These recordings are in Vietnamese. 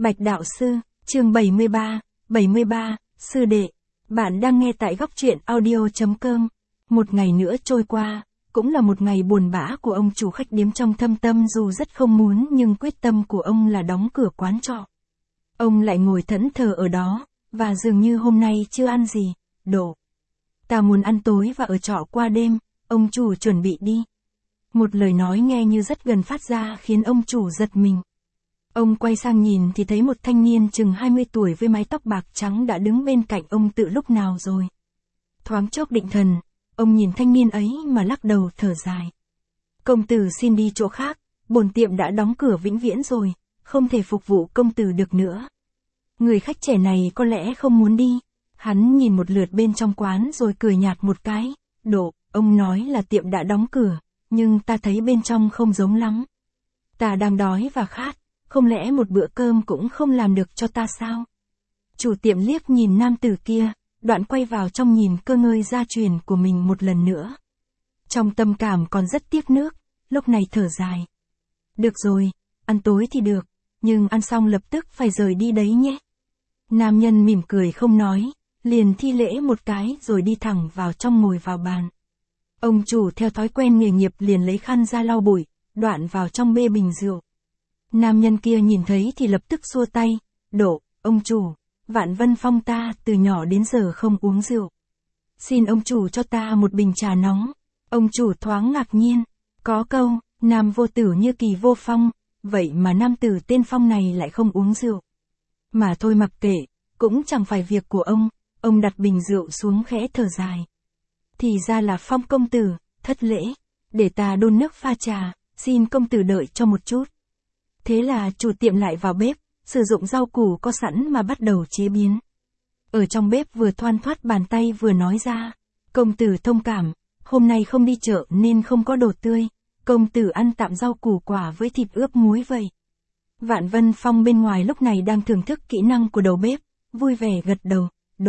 Bạch Đạo Sư, chương 73, Sư Đệ. Bạn đang nghe tại góc truyện audio.com. Một ngày nữa trôi qua, cũng là một ngày buồn bã của ông chủ khách điếm trong thâm tâm, dù rất không muốn nhưng quyết tâm của ông là đóng cửa quán trọ. Ông lại ngồi thẫn thờ ở đó, và dường như hôm nay chưa ăn gì. Ta muốn ăn tối và ở trọ qua đêm, ông chủ chuẩn bị đi. Một lời nói nghe như rất gần phát ra khiến ông chủ giật mình. Ông quay sang nhìn thì thấy một thanh niên chừng 20 tuổi với mái tóc bạc trắng đã đứng bên cạnh ông từ lúc nào rồi. Thoáng chốc định thần, ông nhìn thanh niên ấy mà lắc đầu thở dài. Công tử xin đi chỗ khác, bổn tiệm đã đóng cửa vĩnh viễn rồi, không thể phục vụ công tử được nữa. Người khách trẻ này có lẽ không muốn đi. Hắn nhìn một lượt bên trong quán rồi cười nhạt một cái. Ông nói là tiệm đã đóng cửa, nhưng ta thấy bên trong không giống lắm. Ta đang đói và khát, không lẽ một bữa cơm cũng không làm được cho ta sao? Chủ tiệm liếc nhìn nam tử kia, đoạn quay vào trong nhìn cơ ngơi gia truyền của mình một lần nữa. Trong tâm cảm còn rất tiếc nước, lúc này thở dài. Được rồi, ăn tối thì được, nhưng ăn xong lập tức phải rời đi đấy nhé. Nam nhân mỉm cười không nói, liền thi lễ một cái rồi đi thẳng vào trong ngồi vào bàn. Ông chủ theo thói quen nghề nghiệp liền lấy khăn ra lau bụi, đoạn vào trong bê bình rượu. Nam nhân kia nhìn thấy thì lập tức xua tay. Ông chủ, Vạn Vân Phong ta từ nhỏ đến giờ không uống rượu. Xin ông chủ cho ta một bình trà nóng. Ông chủ thoáng ngạc nhiên. Có câu, nam vô tử như kỳ vô phong, vậy mà nam tử tên Phong này lại không uống rượu. Mà thôi mặc kệ, cũng chẳng phải việc của ông đặt bình rượu xuống khẽ thở dài. Thì ra là Phong công tử, thất lễ, để ta đun nước pha trà, xin công tử đợi cho một chút. Thế là chủ tiệm lại vào bếp, sử dụng rau củ có sẵn mà bắt đầu chế biến. Ở trong bếp vừa thoăn thoắt bàn tay vừa nói ra, công tử thông cảm, hôm nay không đi chợ nên không có đồ tươi, công tử ăn tạm rau củ quả với thịt ướp muối vậy. Vạn Vân Phong bên ngoài lúc này đang thưởng thức kỹ năng của đầu bếp, vui vẻ gật đầu.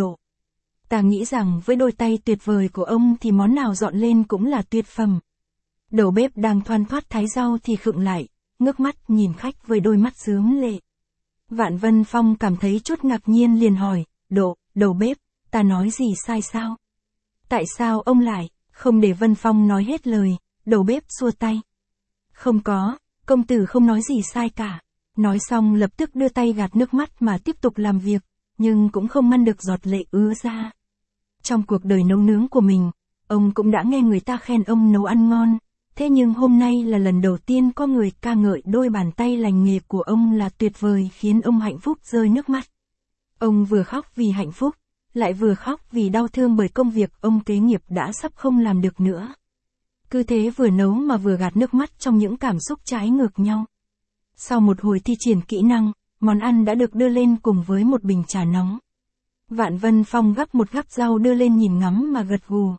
Ta nghĩ rằng với đôi tay tuyệt vời của ông thì món nào dọn lên cũng là tuyệt phẩm. Đầu bếp đang thoăn thoắt thái rau thì khựng lại, ngước mắt nhìn khách với đôi mắt rướm lệ. Vạn Vân Phong cảm thấy chút ngạc nhiên liền hỏi, đầu bếp, ta nói gì sai sao? Tại sao ông lại, không để Vân Phong nói hết lời, đầu bếp xua tay. Không có, công tử không nói gì sai cả. Nói xong lập tức đưa tay gạt nước mắt mà tiếp tục làm việc, nhưng cũng không ngăn được giọt lệ ứa ra. Trong cuộc đời nấu nướng của mình, ông cũng đã nghe người ta khen ông nấu ăn ngon. Thế nhưng hôm nay là lần đầu tiên có người ca ngợi đôi bàn tay lành nghề của ông là tuyệt vời, khiến ông hạnh phúc rơi nước mắt. Ông vừa khóc vì hạnh phúc, lại vừa khóc vì đau thương bởi công việc ông kế nghiệp đã sắp không làm được nữa. Cứ thế vừa nấu mà vừa gạt nước mắt trong những cảm xúc trái ngược nhau. Sau một hồi thi triển kỹ năng, món ăn đã được đưa lên cùng với một bình trà nóng. Vạn Vân Phong gắp một gắp rau đưa lên nhìn ngắm mà gật gù.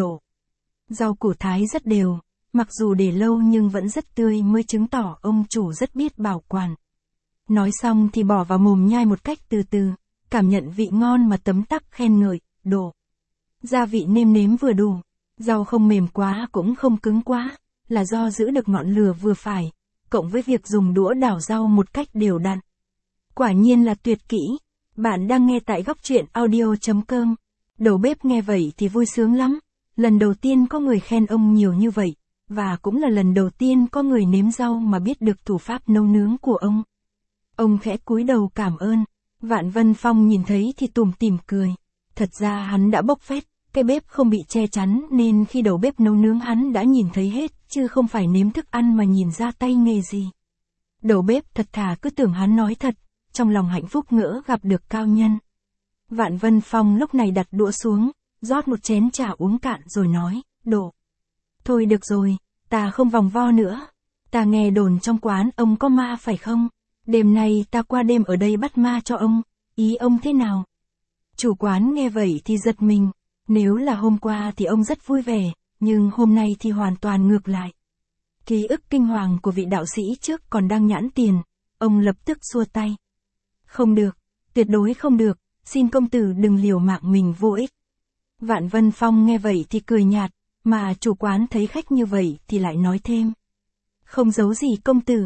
Rau củ thái rất đều. Mặc dù để lâu nhưng vẫn rất tươi, mới chứng tỏ ông chủ rất biết bảo quản. Nói xong thì bỏ vào mồm nhai một cách từ từ, cảm nhận vị ngon mà tấm tắc khen ngợi. Gia vị nêm nếm vừa đủ, rau không mềm quá cũng không cứng quá, là do giữ được ngọn lửa vừa phải, cộng với việc dùng đũa đảo rau một cách đều đặn. Quả nhiên là tuyệt kỹ. Bạn đang nghe tại góc truyện audio.com. Đầu bếp nghe vậy thì vui sướng lắm. Lần đầu tiên có người khen ông nhiều như vậy. Và cũng là lần đầu tiên có người nếm rau mà biết được thủ pháp nấu nướng của ông. Ông khẽ cúi đầu cảm ơn. Vạn Vân Phong nhìn thấy thì tủm tỉm cười. Thật ra hắn đã bốc phét, cái bếp không bị che chắn nên khi đầu bếp nấu nướng hắn đã nhìn thấy hết, chứ không phải nếm thức ăn mà nhìn ra tay nghề gì. Đầu bếp thật thà cứ tưởng hắn nói thật, trong lòng hạnh phúc ngỡ gặp được cao nhân. Vạn Vân Phong lúc này đặt đũa xuống, rót một chén trà uống cạn rồi nói, Thôi được rồi, ta không vòng vo nữa. Ta nghe đồn trong quán ông có ma phải không? Đêm nay ta qua đêm ở đây bắt ma cho ông, ý ông thế nào? Chủ quán nghe vậy thì giật mình, nếu là hôm qua thì ông rất vui vẻ, nhưng hôm nay thì hoàn toàn ngược lại. Ký ức kinh hoàng của vị đạo sĩ trước còn đang nhãn tiền, ông lập tức xua tay. Không được, tuyệt đối không được, xin công tử đừng liều mạng mình vô ích. Vạn Vân Phong nghe vậy thì cười nhạt. Mà chủ quán thấy khách như vậy thì lại nói thêm. Không giấu gì công tử,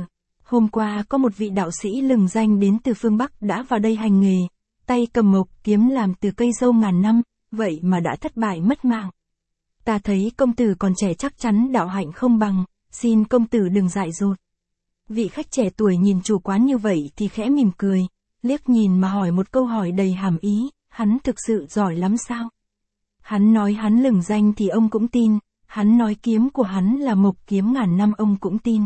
Hôm qua có một vị đạo sĩ lừng danh đến từ phương Bắc đã vào đây hành nghề, tay cầm mộc kiếm làm từ cây dâu ngàn năm, vậy mà đã thất bại mất mạng. Ta thấy công tử còn trẻ chắc chắn đạo hạnh không bằng, xin công tử đừng dại dột. Vị khách trẻ tuổi nhìn chủ quán như vậy thì khẽ mỉm cười, liếc nhìn mà hỏi một câu hỏi đầy hàm ý, hắn thực sự giỏi lắm sao? Hắn nói hắn lừng danh thì ông cũng tin, hắn nói kiếm của hắn là mộc kiếm ngàn năm ông cũng tin.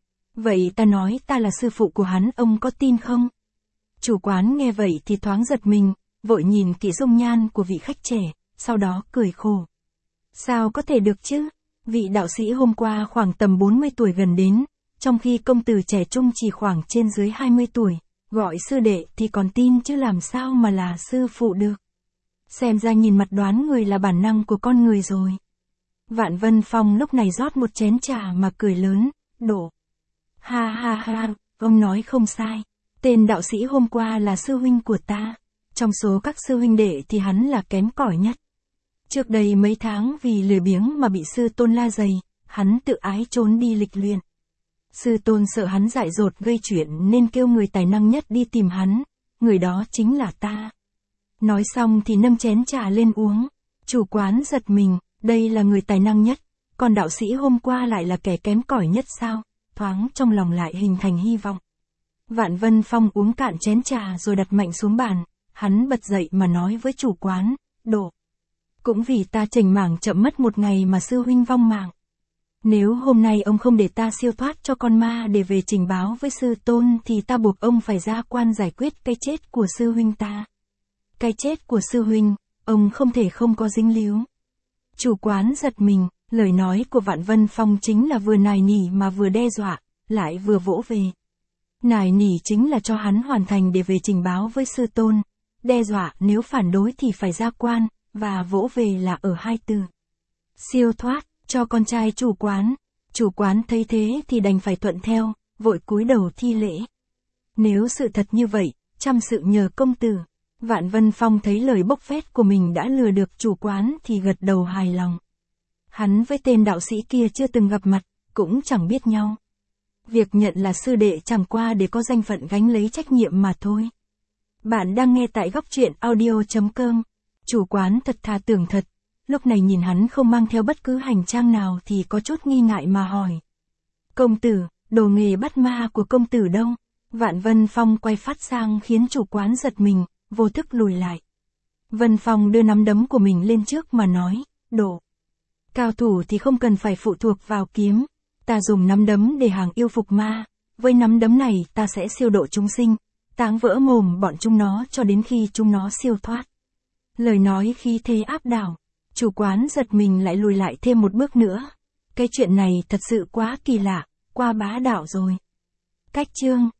Vậy ta nói ta là sư phụ của hắn ông có tin không? Chủ quán nghe vậy thì thoáng giật mình, vội nhìn kỹ dung nhan của vị khách trẻ, sau đó cười khổ. Sao có thể được chứ? Vị đạo sĩ hôm qua khoảng tầm 40 tuổi gần đến, trong khi công tử trẻ trung chỉ khoảng trên dưới 20 tuổi, gọi sư đệ thì còn tin chứ làm sao mà là sư phụ được. Xem ra nhìn mặt đoán người là bản năng của con người rồi. Vạn Vân Phong lúc này rót một chén trà mà cười lớn, đổ. Ha ha ha, ông nói không sai. Tên đạo sĩ hôm qua là sư huynh của ta. Trong số các sư huynh đệ thì hắn là kém cỏi nhất. Trước đây mấy tháng vì lười biếng mà bị sư tôn la dày, hắn tự ái trốn đi lịch luyện. Sư tôn sợ hắn dại dột gây chuyện nên kêu người tài năng nhất đi tìm hắn, người đó chính là ta. Nói xong thì nâng chén trà lên uống. Chủ quán giật mình, đây là người tài năng nhất, còn đạo sĩ hôm qua lại là kẻ kém cỏi nhất sao? Thoáng trong lòng lại hình thành hy vọng. Vạn Vân Phong uống cạn chén trà rồi đặt mạnh xuống bàn, hắn bật dậy mà nói với chủ quán, đổ. Cũng vì ta chểnh mảng chậm mất một ngày mà sư huynh vong mạng. Nếu hôm nay ông không để ta siêu thoát cho con ma để về trình báo với sư tôn thì ta buộc ông phải ra quan giải quyết cái chết của sư huynh ta. Cái chết của sư huynh, ông không thể không có dính líu. Chủ quán giật mình, lời nói của Vạn Vân Phong chính là vừa nài nỉ mà vừa đe dọa, lại vừa vỗ về. Nài nỉ chính là cho hắn hoàn thành để về trình báo với sư tôn, đe dọa nếu phản đối thì phải ra quan, và vỗ về là ở hai từ. Siêu thoát, cho con trai chủ quán thấy thế thì đành phải thuận theo, vội cúi đầu thi lễ. Nếu sự thật như vậy, trăm sự nhờ công tử. Vạn Vân Phong thấy lời bốc phét của mình đã lừa được chủ quán thì gật đầu hài lòng. Hắn với tên đạo sĩ kia chưa từng gặp mặt, cũng chẳng biết nhau. Việc nhận là sư đệ chẳng qua để có danh phận gánh lấy trách nhiệm mà thôi. Bạn đang nghe tại Góc Truyện Audio.com. Chủ quán thật thà tưởng thật, lúc này nhìn hắn không mang theo bất cứ hành trang nào thì có chút nghi ngại mà hỏi. Công tử, đồ nghề bắt ma của công tử đâu? Vạn Vân Phong quay phát sang khiến chủ quán giật mình, vô thức lùi lại. Vân Phong đưa nắm đấm của mình lên trước mà nói, đổ. Cao thủ thì không cần phải phụ thuộc vào kiếm, ta dùng nắm đấm để hàng yêu phục ma, với nắm đấm này ta sẽ siêu độ chúng sinh, táng vỡ mồm bọn chúng nó cho đến khi chúng nó siêu thoát. Lời nói khí thế áp đảo, chủ quán giật mình lại lùi lại thêm một bước nữa. Cái chuyện này thật sự quá kỳ lạ, quá bá đạo rồi. Cách chương